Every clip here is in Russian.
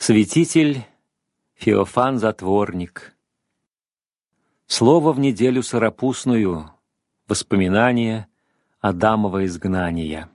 Святитель Феофан Затворник. Слово в неделю сыропустную. Воспоминания Адамова изгнания.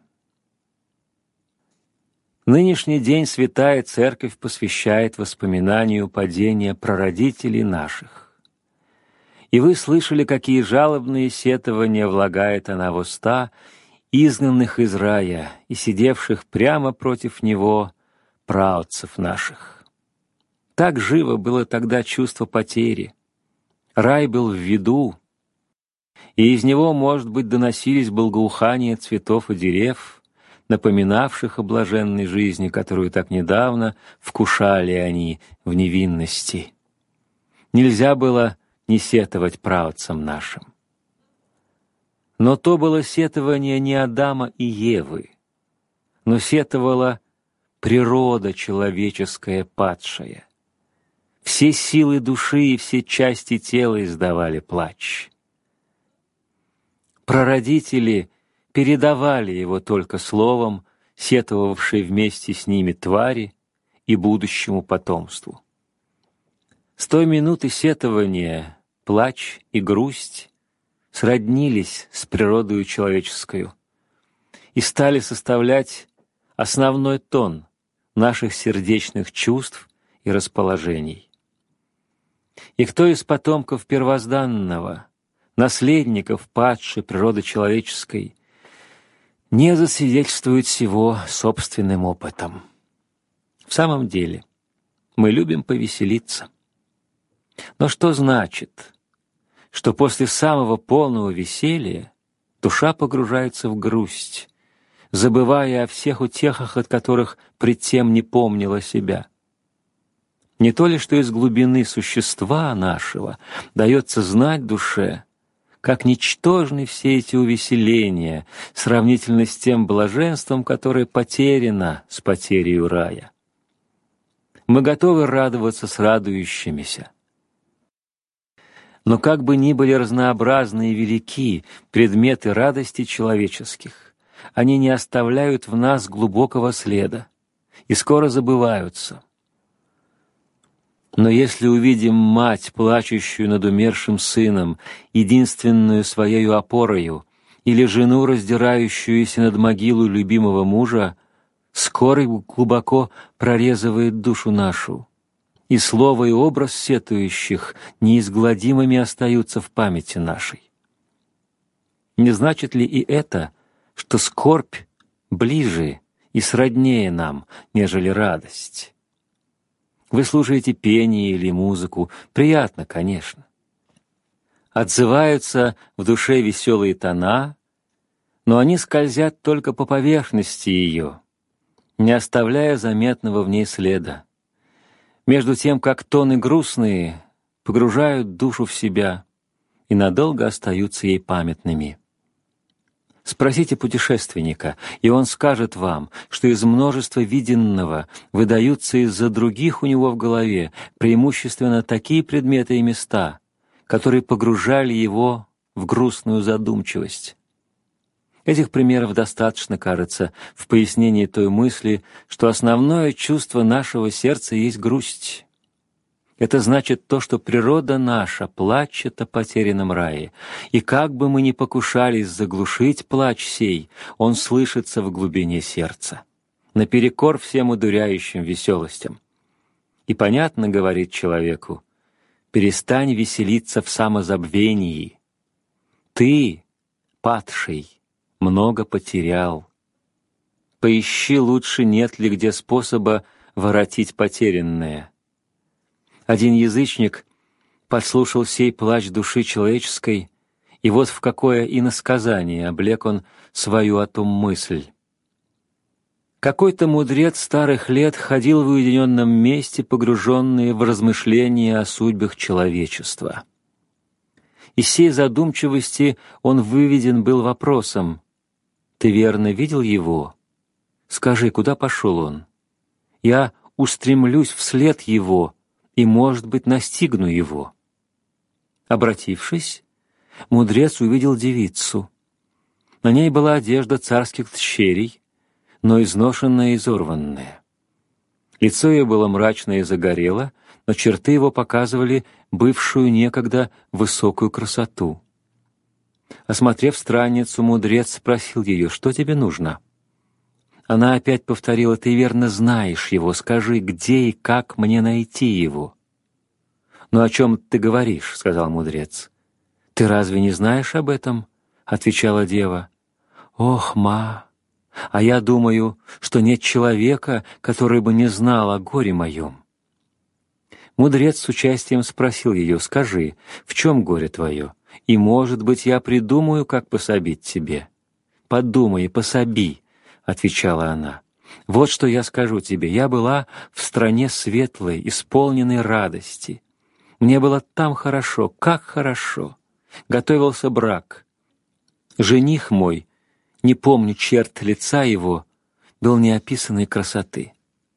Нынешний день Святая Церковь посвящает воспоминанию падения прародителей наших. И вы слышали, какие жалобные сетования влагает она в уста изгнанных из рая и сидевших прямо против него праотцев наших. Так живо было тогда чувство потери. Рай был в виду, и из него, может быть, доносились благоухания цветов и дерев, напоминавших о блаженной жизни, которую так недавно вкушали они в невинности. Нельзя было не сетовать праотцам нашим. Но то было сетование не Адама и Евы, но сетовала природа человеческая падшая. Все силы души и все части тела издавали плач. Прародители передавали его только словом, сетовавшей вместе с ними твари и будущему потомству. С той минуты сетования плач и грусть сроднились с природою человеческою и стали составлять основной тон наших сердечных чувств и расположений. И кто из потомков первозданного, наследников падшей природы человеческой, не засвидетельствует всего собственным опытом? В самом деле, мы любим повеселиться. Но что значит, что после самого полного веселья душа погружается в грусть, забывая о всех утехах, от которых предтем не помнила себя? Не то ли, что из глубины существа нашего дается знать душе, как ничтожны все эти увеселения сравнительно с тем блаженством, которое потеряно с потерей рая. Мы готовы радоваться с радующимися. Но как бы ни были разнообразны и велики предметы радости человеческих, они не оставляют в нас глубокого следа и скоро забываются. Но если увидим мать, плачущую над умершим сыном, единственную своею опорою, или жену, раздирающуюся над могилой любимого мужа, скорый глубоко прорезывает душу нашу, и слово и образ сетующих неизгладимыми остаются в памяти нашей. Не значит ли и это, что скорбь ближе и сроднее нам, нежели радость? Вы слушаете пение или музыку, приятно, конечно. Отзываются в душе веселые тона, но они скользят только по поверхности ее, не оставляя заметного в ней следа. Между тем, как тоны грустные погружают душу в себя и надолго остаются ей памятными. Спросите путешественника, и он скажет вам, что из множества виденного выдаются из-за других у него в голове преимущественно такие предметы и места, которые погружали его в грустную задумчивость. Этих примеров достаточно, кажется, в пояснении той мысли, что основное чувство нашего сердца есть грусть. Это значит то, что природа наша плачет о потерянном рае, и как бы мы ни покушались заглушить плач сей, он слышится в глубине сердца, наперекор всем удуряющим веселостям. И понятно говорит человеку: перестань веселиться в самозабвении. Ты, падший, много потерял. Поищи лучше, нет ли где способа воротить потерянное. Один язычник подслушал сей плач души человеческой, и вот в какое иносказание облек он свою о том мысль. Какой-то мудрец старых лет ходил в уединенном месте, погруженный в размышления о судьбах человечества. Из сей задумчивости он выведен был вопросом: «Ты верно видел его? Скажи, куда пошел он? Я устремлюсь вслед его, и, может быть, настигну его». Обратившись, мудрец увидел девицу. На ней была одежда царских тщерей, но изношенная и изорванная. Лицо ее было мрачно и загорело, но черты его показывали бывшую некогда высокую красоту. Осмотрев странницу, мудрец спросил ее: «Что тебе нужно?» Она опять повторила: «Ты верно знаешь его, скажи, где и как мне найти его?» «Ну о чем ты говоришь?» — сказал мудрец. «Ты разве не знаешь об этом?» — отвечала дева. «Ох, ма, а я думаю, что нет человека, который бы не знал о горе моем». Мудрец с участием спросил ее: «Скажи, в чем горе твое? И, может быть, я придумаю, как пособить тебе». «Подумай и пособи», — отвечала она. «Вот что я скажу тебе. Я была в стране светлой, исполненной радости. Мне было там хорошо, как хорошо. Готовился брак. Жених мой, не помню черт лица его, был неописанной красоты.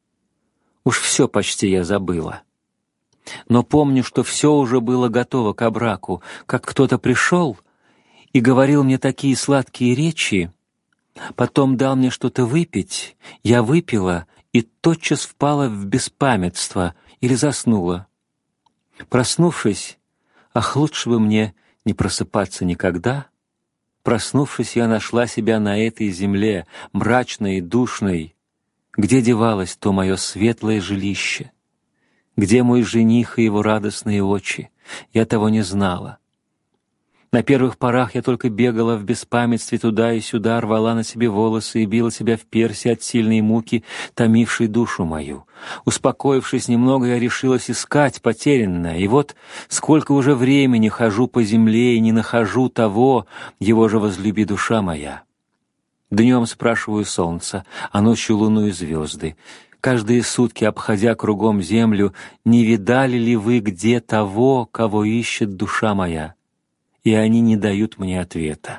Уж все почти я забыла. Но помню, что все уже было готово ко браку, как кто-то пришел и говорил мне такие сладкие речи, потом дал мне что-то выпить, я выпила и тотчас впала в беспамятство или заснула. Проснувшись, ах, лучше бы мне не просыпаться никогда, проснувшись, я нашла себя на этой земле, мрачной и душной. Где девалось то мое светлое жилище? Где мой жених и его радостные очи? Я того не знала. На первых порах я только бегала в беспамятстве туда и сюда, рвала на себе волосы и била себя в перси от сильной муки, томившей душу мою. Успокоившись немного, я решилась искать потерянное, и вот сколько уже времени хожу по земле и не нахожу того, его же возлюби душа моя. Днем спрашиваю солнце, а ночью луну и звезды. Каждые сутки, обходя кругом землю, не видали ли вы где того, кого ищет душа моя? И они не дают мне ответа.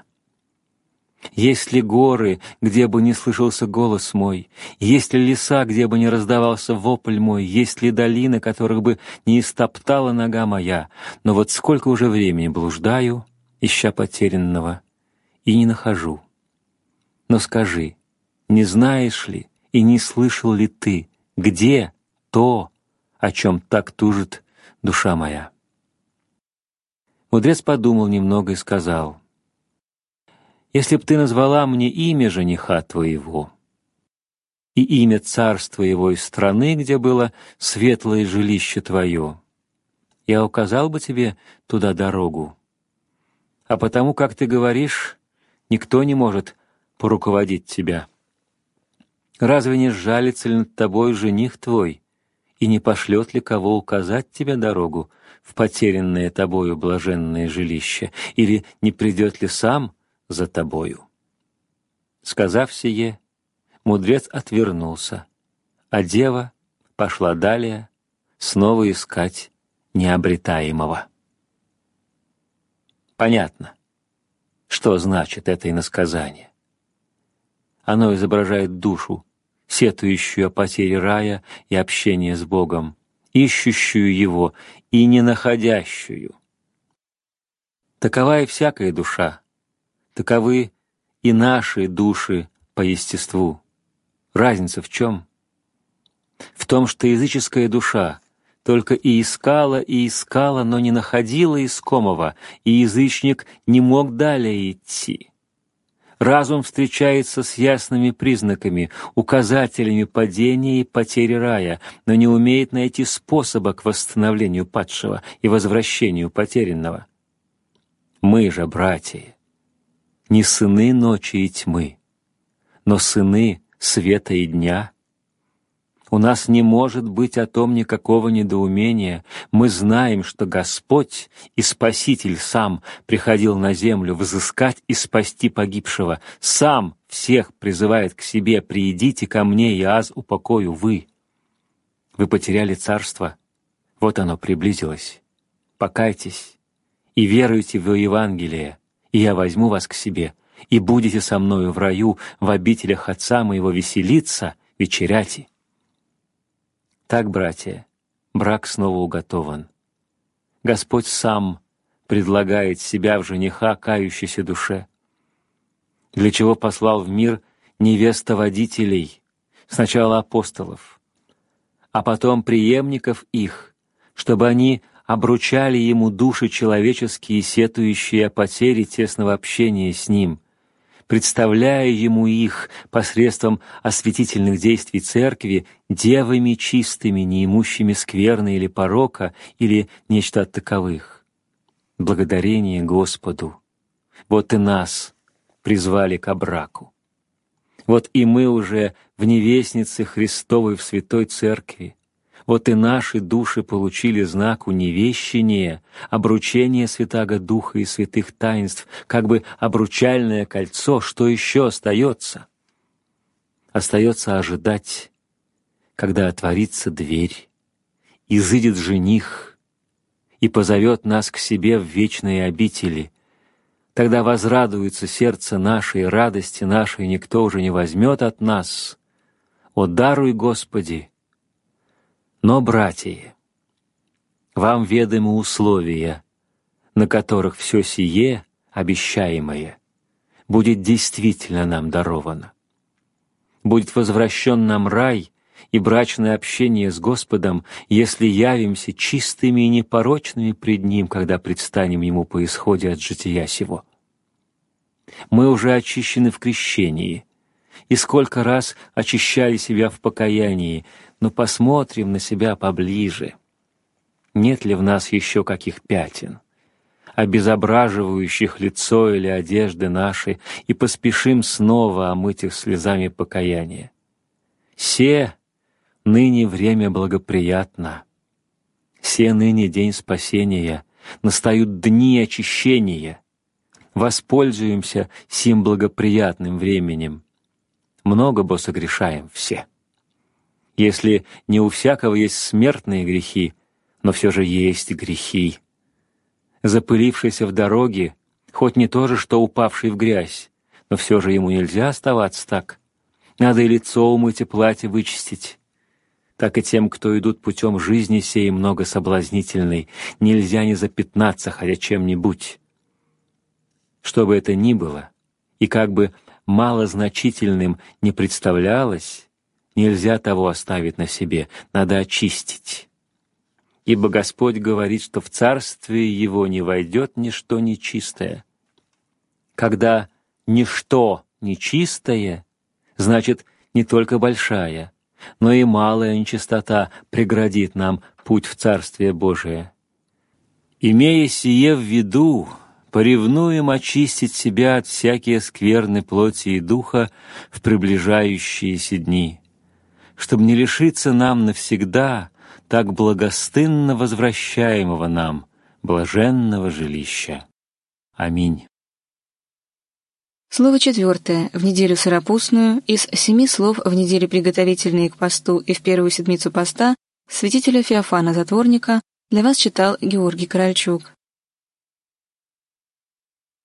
Есть ли горы, где бы не слышался голос мой? Есть ли леса, где бы не раздавался вопль мой? Есть ли долины, которых бы не истоптала нога моя? Но вот сколько уже времени блуждаю, ища потерянного, и не нахожу. Но скажи, не знаешь ли и не слышал ли ты, где то, о чем так тужит душа моя?» Мудрец подумал немного и сказал: «Если б ты назвала мне имя жениха твоего и имя царства его и страны, где было светлое жилище твое, я указал бы тебе туда дорогу. А потому, как ты говоришь, никто не может поруководить тебя. Разве не сжалится ли над тобой жених твой, и не пошлет ли кого указать тебе дорогу в потерянное тобою блаженное жилище, или не придет ли сам за тобою?» Сказав сие, мудрец отвернулся, а дева пошла далее снова искать необретаемого. Понятно, что значит это иносказание. Оно изображает душу, сетующую о потере рая и общения с Богом, ищущую Его и не находящую. Такова и всякая душа, таковы и наши души по естеству. Разница в чем? В том, что языческая душа только и искала, но не находила искомого, и язычник не мог далее идти. Разум встречается с ясными признаками, указателями падения и потери рая, но не умеет найти способа к восстановлению падшего и возвращению потерянного. Мы же, братья, не сыны ночи и тьмы, но сыны света и дня. У нас не может быть о том никакого недоумения. Мы знаем, что Господь и Спаситель сам приходил на землю взыскать и спасти погибшего. Сам всех призывает к себе: «Приидите ко мне, и аз упокою вы». Вы потеряли царство, вот оно приблизилось. Покайтесь и веруйте в Евангелие, и я возьму вас к себе, и будете со мною в раю, в обителях Отца моего веселиться, вечеряти. Так, братья, брак снова уготован. Господь сам предлагает себя в жениха кающейся душе, для чего послал в мир невестоводителей, сначала апостолов, а потом преемников их, чтобы они обручали ему души человеческие, сетующие о потере тесного общения с ним, представляя ему их посредством осветительных действий Церкви девами чистыми, не имущими скверны или порока, или нечто от таковых. Благодарение Господу! Вот и нас призвали ко браку. Вот и мы уже в невестнице Христовой в Святой Церкви. Вот и наши души получили знак уневещения, обручения Святаго Духа и святых таинств, как бы обручальное кольцо. Что еще остается? Остается ожидать, когда отворится дверь, изыдет жених и позовет нас к себе в вечные обители. Тогда возрадуется сердце наше, и радости нашей никто уже не возьмет от нас. О, даруй, Господи! Но, братья, вам ведомы условия, на которых все сие, обещаемое, будет действительно нам даровано. Будет возвращен нам рай и брачное общение с Господом, если явимся чистыми и непорочными пред Ним, когда предстанем Ему по исходе от жития сего. Мы уже очищены в крещении, и сколько раз очищали себя в покаянии, но посмотрим на себя поближе. Нет ли в нас еще каких пятен, обезображивающих лицо или одежды наши, и поспешим снова омыть их слезами покаяния. Се ныне время благоприятно, се ныне день спасения, настают дни очищения. Воспользуемся сим благоприятным временем. Много бо согрешаем все. Если не у всякого есть смертные грехи, но все же есть грехи. Запылившийся в дороге, хоть не то же, что упавший в грязь, но все же ему нельзя оставаться так. Надо и лицо умыть, и платье вычистить. Так и тем, кто идут путем жизни сей много соблазнительной, нельзя не запятнаться, хотя чем-нибудь. Что бы это ни было, и как бы малозначительным не представлялось, нельзя того оставить на себе, надо очистить. Ибо Господь говорит, что в Царствие Его не войдет ничто нечистое. Когда ничто нечистое, значит, не только большая, но и малая нечистота преградит нам путь в Царствие Божие. Имея сие в виду, поревнуем очистить себя от всякие скверны плоти и духа в приближающиеся дни, чтобы не лишиться нам навсегда так благостынно возвращаемого нам блаженного жилища. Аминь. Слово 4. В неделю сыропустную из 7 слов в неделе приготовительные к посту и в первую седмицу поста святителя Феофана Затворника для вас читал Георгий Корольчук.